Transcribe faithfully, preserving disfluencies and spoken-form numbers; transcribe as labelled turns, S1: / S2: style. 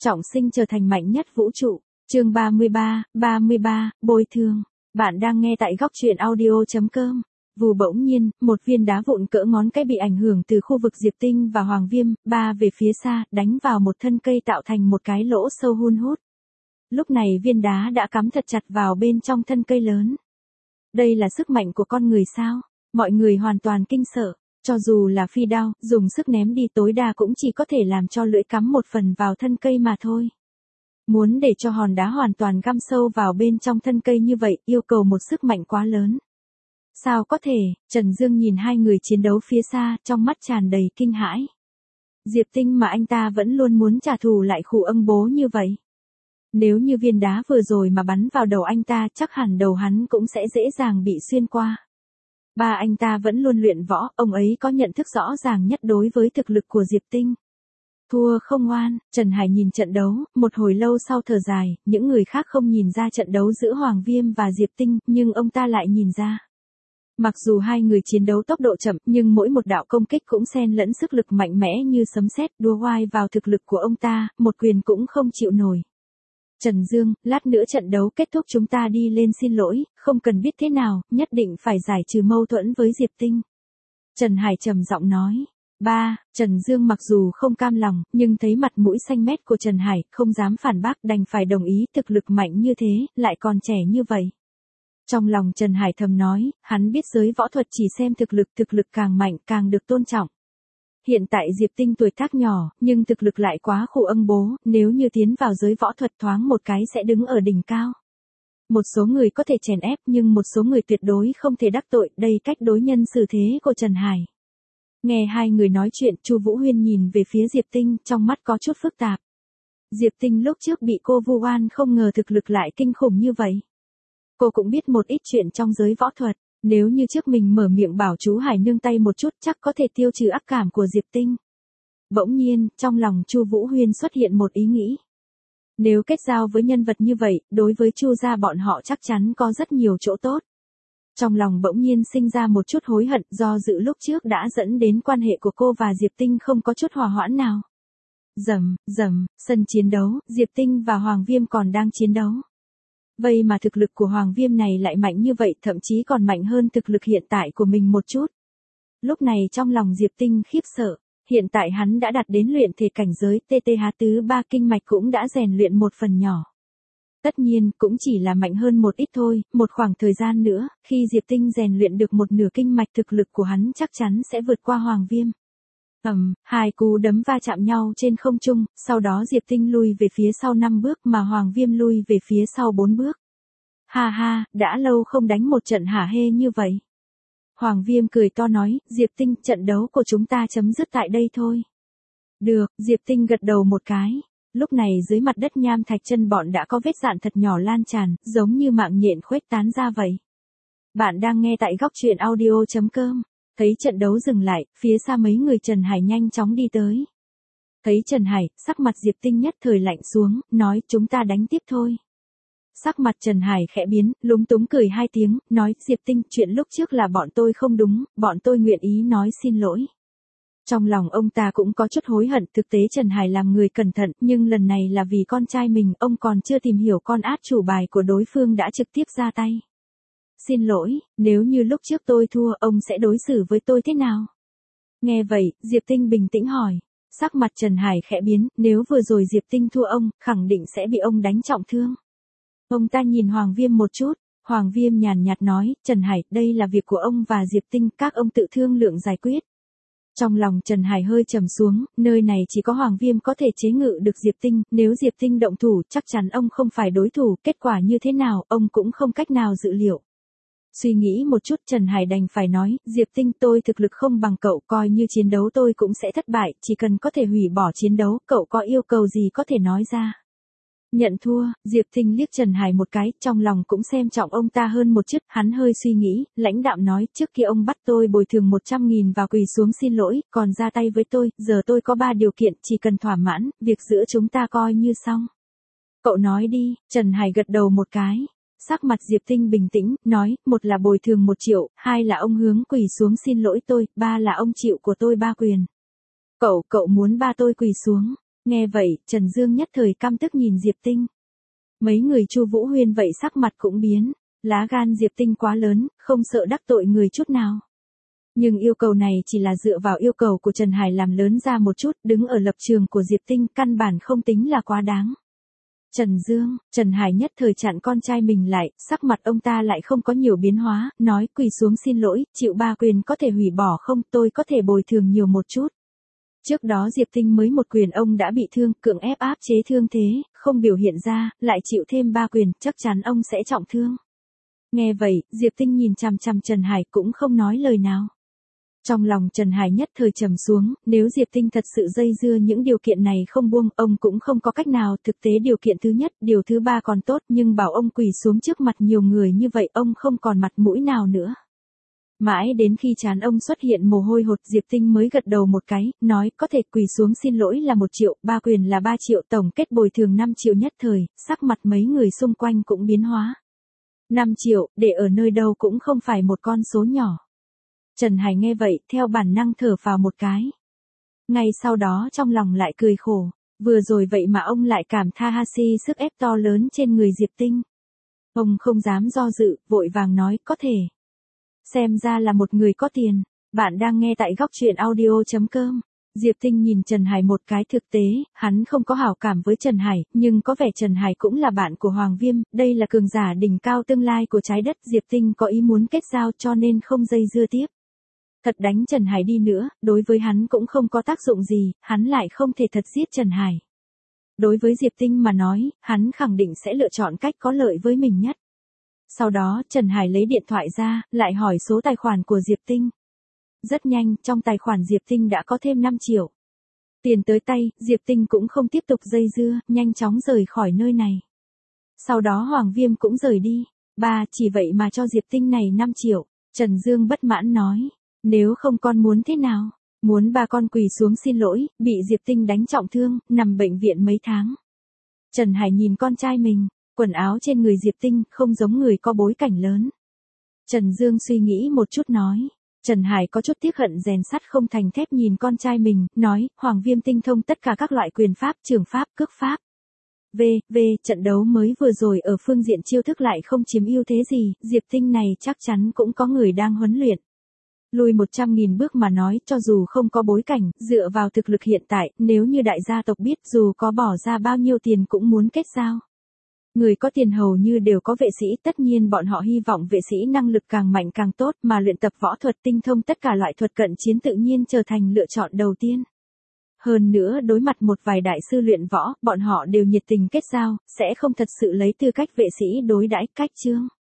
S1: trọng sinh trở thành mạnh nhất vũ trụ. Chương ba mươi ba, ba mươi ba, bồi thường. Bạn đang nghe tại góc truyện audio chấm com. Vù bỗng nhiên, một viên đá vụn cỡ ngón cái bị ảnh hưởng từ khu vực Diệp Tinh và Hoàng Viêm, ba về phía xa, đánh vào một thân cây tạo thành một cái lỗ sâu hun hút. Lúc này viên đá đã cắm thật chặt vào bên trong thân cây lớn. Đây là sức mạnh của con người sao? Mọi người hoàn toàn kinh sợ. Cho dù là phi đao, dùng sức ném đi tối đa cũng chỉ có thể làm cho lưỡi cắm một phần vào thân cây mà thôi. Muốn để cho hòn đá hoàn toàn găm sâu vào bên trong thân cây như vậy, yêu cầu một sức mạnh quá lớn. Sao có thể? Trần Dương nhìn hai người chiến đấu phía xa, trong mắt tràn đầy kinh hãi. Diệp Tinh mà anh ta vẫn luôn muốn trả thù lại khủ âm bố như vậy. Nếu như viên đá vừa rồi mà bắn vào đầu anh ta, chắc hẳn đầu hắn cũng sẽ dễ dàng bị xuyên qua. Ba anh ta vẫn luôn luyện võ, ông ấy có nhận thức rõ ràng nhất đối với thực lực của Diệp Tinh. Thua không ngoan, Trần Hải nhìn trận đấu, một hồi lâu sau thở dài, những người khác không nhìn ra trận đấu giữa Hoàng Viêm và Diệp Tinh, nhưng ông ta lại nhìn ra. Mặc dù hai người chiến đấu tốc độ chậm, nhưng mỗi một đạo công kích cũng xen lẫn sức lực mạnh mẽ như sấm sét, đua oai vào thực lực của ông ta, một quyền cũng không chịu nổi. Trần Dương, lát nữa trận đấu kết thúc chúng ta đi lên xin lỗi, không cần biết thế nào, nhất định phải giải trừ mâu thuẫn với Diệp Tinh. Trần Hải trầm giọng nói. Ba, Trần Dương mặc dù không cam lòng, nhưng thấy mặt mũi xanh mét của Trần Hải, không dám phản bác, đành phải đồng ý, thực lực mạnh như thế, lại còn trẻ như vậy. Trong lòng Trần Hải thầm nói, hắn biết giới võ thuật chỉ xem thực lực, thực lực càng mạnh càng được tôn trọng. Hiện tại Diệp Tinh tuổi tác nhỏ, nhưng thực lực lại quá khủ âm bố, nếu như tiến vào giới võ thuật thoáng một cái sẽ đứng ở đỉnh cao. Một số người có thể chèn ép nhưng một số người tuyệt đối không thể đắc tội, đây cách đối nhân xử thế của Trần Hải. Nghe hai người nói chuyện, Chu Vũ Huyên nhìn về phía Diệp Tinh, trong mắt có chút phức tạp. Diệp Tinh lúc trước bị cô vu oan không ngờ thực lực lại kinh khủng như vậy. Cô cũng biết một ít chuyện trong giới võ thuật. Nếu như trước mình mở miệng bảo chú Hải nương tay một chút chắc có thể tiêu trừ ác cảm của Diệp Tinh. Bỗng nhiên, trong lòng Chu Vũ Huyên xuất hiện một ý nghĩ. Nếu kết giao với nhân vật như vậy, đối với Chu gia bọn họ chắc chắn có rất nhiều chỗ tốt. Trong lòng bỗng nhiên sinh ra một chút hối hận do dự lúc trước đã dẫn đến quan hệ của cô và Diệp Tinh không có chút hòa hoãn nào. Rầm, rầm, sân chiến đấu, Diệp Tinh và Hoàng Viêm còn đang chiến đấu. Vậy mà thực lực của Hoàng Viêm này lại mạnh như vậy, thậm chí còn mạnh hơn thực lực hiện tại của mình một chút. Lúc này trong lòng Diệp Tinh khiếp sợ, hiện tại hắn đã đạt đến luyện thể cảnh giới, tê tê há tứ ba kinh mạch cũng đã rèn luyện một phần nhỏ. Tất nhiên, cũng chỉ là mạnh hơn một ít thôi, một khoảng thời gian nữa, khi Diệp Tinh rèn luyện được một nửa kinh mạch thực lực của hắn chắc chắn sẽ vượt qua Hoàng Viêm. Ầm, um, hai cú đấm va chạm nhau trên không trung, sau đó Diệp Tinh lui về phía sau năm bước mà Hoàng Viêm lui về phía sau bốn bước. Ha ha, đã lâu không đánh một trận hả hê như vậy. Hoàng Viêm cười to nói, Diệp Tinh, trận đấu của chúng ta chấm dứt tại đây thôi. Được, Diệp Tinh gật đầu một cái. Lúc này dưới mặt đất nham thạch chân bọn đã có vết dạn thật nhỏ lan tràn, giống như mạng nhện khuếch tán ra vậy. Bạn đang nghe tại góc truyện audio chấm com. Thấy trận đấu dừng lại, phía xa mấy người Trần Hải nhanh chóng đi tới. Thấy Trần Hải, sắc mặt Diệp Tinh nhất thời lạnh xuống, nói chúng ta đánh tiếp thôi. Sắc mặt Trần Hải khẽ biến, lúng túng cười hai tiếng, nói Diệp Tinh, chuyện lúc trước là bọn tôi không đúng, bọn tôi nguyện ý nói xin lỗi. Trong lòng ông ta cũng có chút hối hận, thực tế Trần Hải làm người cẩn thận, nhưng lần này là vì con trai mình, ông còn chưa tìm hiểu con át chủ bài của đối phương đã trực tiếp ra tay. Xin lỗi, nếu như lúc trước tôi thua, ông sẽ đối xử với tôi thế nào? Nghe vậy, Diệp Tinh bình tĩnh hỏi. Sắc mặt Trần Hải khẽ biến, nếu vừa rồi Diệp Tinh thua ông, khẳng định sẽ bị ông đánh trọng thương. Ông ta nhìn Hoàng Viêm một chút, Hoàng Viêm nhàn nhạt nói, Trần Hải, đây là việc của ông và Diệp Tinh, các ông tự thương lượng giải quyết. Trong lòng Trần Hải hơi trầm xuống, nơi này chỉ có Hoàng Viêm có thể chế ngự được Diệp Tinh, nếu Diệp Tinh động thủ, chắc chắn ông không phải đối thủ, kết quả như thế nào, ông cũng không cách nào dự liệu. Suy nghĩ một chút Trần Hải đành phải nói, Diệp Tinh tôi thực lực không bằng cậu, coi như chiến đấu tôi cũng sẽ thất bại, chỉ cần có thể hủy bỏ chiến đấu, cậu có yêu cầu gì có thể nói ra. Nhận thua, Diệp Tinh liếc Trần Hải một cái, trong lòng cũng xem trọng ông ta hơn một chút, hắn hơi suy nghĩ, lãnh đạm nói, trước kia ông bắt tôi bồi thường một trăm nghìn và quỳ xuống xin lỗi, còn ra tay với tôi, giờ tôi có ba điều kiện, chỉ cần thỏa mãn, việc giữa chúng ta coi như xong. Cậu nói đi, Trần Hải gật đầu một cái. Sắc mặt Diệp Tinh bình tĩnh, nói, một là bồi thường một triệu, hai là ông hướng quỳ xuống xin lỗi tôi, ba là ông chịu của tôi ba quyền. Cậu, cậu muốn ba tôi quỳ xuống. Nghe vậy, Trần Dương nhất thời căm tức nhìn Diệp Tinh. Mấy người Chu Vũ Huyên vậy sắc mặt cũng biến, lá gan Diệp Tinh quá lớn, không sợ đắc tội người chút nào. Nhưng yêu cầu này chỉ là dựa vào yêu cầu của Trần Hải làm lớn ra một chút, đứng ở lập trường của Diệp Tinh căn bản không tính là quá đáng. Trần Dương, Trần Hải nhất thời chặn con trai mình lại, sắc mặt ông ta lại không có nhiều biến hóa, nói quỳ xuống xin lỗi, chịu ba quyền có thể hủy bỏ không, tôi có thể bồi thường nhiều một chút. Trước đó Diệp Tinh mới một quyền ông đã bị thương, cưỡng ép áp chế thương thế, không biểu hiện ra, lại chịu thêm ba quyền, chắc chắn ông sẽ trọng thương. Nghe vậy, Diệp Tinh nhìn chằm chằm Trần Hải cũng không nói lời nào. Trong lòng Trần Hải nhất thời trầm xuống, nếu Diệp Tinh thật sự dây dưa những điều kiện này không buông, ông cũng không có cách nào, thực tế điều kiện thứ nhất, điều thứ ba còn tốt, nhưng bảo ông quỳ xuống trước mặt nhiều người như vậy, ông không còn mặt mũi nào nữa. Mãi đến khi trán ông xuất hiện mồ hôi hột, Diệp Tinh mới gật đầu một cái, nói có thể quỳ xuống xin lỗi là một triệu, ba quyền là ba triệu, tổng kết bồi thường năm triệu. Nhất thời, sắc mặt mấy người xung quanh cũng biến hóa. năm triệu, để ở nơi đâu cũng không phải một con số nhỏ. Trần Hải nghe vậy, theo bản năng thở phào một cái. Ngay sau đó trong lòng lại cười khổ, vừa rồi vậy mà ông lại cảm tha Hasi sức ép to lớn trên người Diệp Tinh. Ông không dám do dự, vội vàng nói, có thể. Xem ra là một người có tiền. Bạn đang nghe tại góc truyện audio chấm com. Diệp Tinh nhìn Trần Hải một cái, thực tế, hắn không có hảo cảm với Trần Hải, nhưng có vẻ Trần Hải cũng là bạn của Hoàng Viêm, đây là cường giả đỉnh cao tương lai của trái đất, Diệp Tinh có ý muốn kết giao cho nên không dây dưa tiếp. Thật đánh Trần Hải đi nữa, đối với hắn cũng không có tác dụng gì, hắn lại không thể thật giết Trần Hải. Đối với Diệp Tinh mà nói, hắn khẳng định sẽ lựa chọn cách có lợi với mình nhất. Sau đó, Trần Hải lấy điện thoại ra, lại hỏi số tài khoản của Diệp Tinh. Rất nhanh, trong tài khoản Diệp Tinh đã có thêm năm triệu. Tiền tới tay, Diệp Tinh cũng không tiếp tục dây dưa, nhanh chóng rời khỏi nơi này. Sau đó Hoàng Viêm cũng rời đi. Ba, chỉ vậy mà cho Diệp Tinh này năm triệu. Trần Dương bất mãn nói. Nếu không con muốn thế nào? Muốn ba con quỳ xuống xin lỗi, bị Diệp Tinh đánh trọng thương, nằm bệnh viện mấy tháng. Trần Hải nhìn con trai mình, quần áo trên người Diệp Tinh không giống người có bối cảnh lớn. Trần Dương suy nghĩ một chút nói. Trần Hải có chút tiếc hận rèn sắt không thành thép nhìn con trai mình, nói, Hoàng Viêm tinh thông tất cả các loại quyền pháp, trường pháp, cước pháp. V, V, trận đấu mới vừa rồi ở phương diện chiêu thức lại không chiếm ưu thế gì, Diệp Tinh này chắc chắn cũng có người đang huấn luyện. Lùi một trăm nghìn bước mà nói, cho dù không có bối cảnh, dựa vào thực lực hiện tại, nếu như đại gia tộc biết dù có bỏ ra bao nhiêu tiền cũng muốn kết giao. Người có tiền hầu như đều có vệ sĩ, tất nhiên bọn họ hy vọng vệ sĩ năng lực càng mạnh càng tốt, mà luyện tập võ thuật tinh thông tất cả loại thuật cận chiến tự nhiên trở thành lựa chọn đầu tiên. Hơn nữa đối mặt một vài đại sư luyện võ, bọn họ đều nhiệt tình kết giao, sẽ không thật sự lấy tư cách vệ sĩ đối đãi cách chương.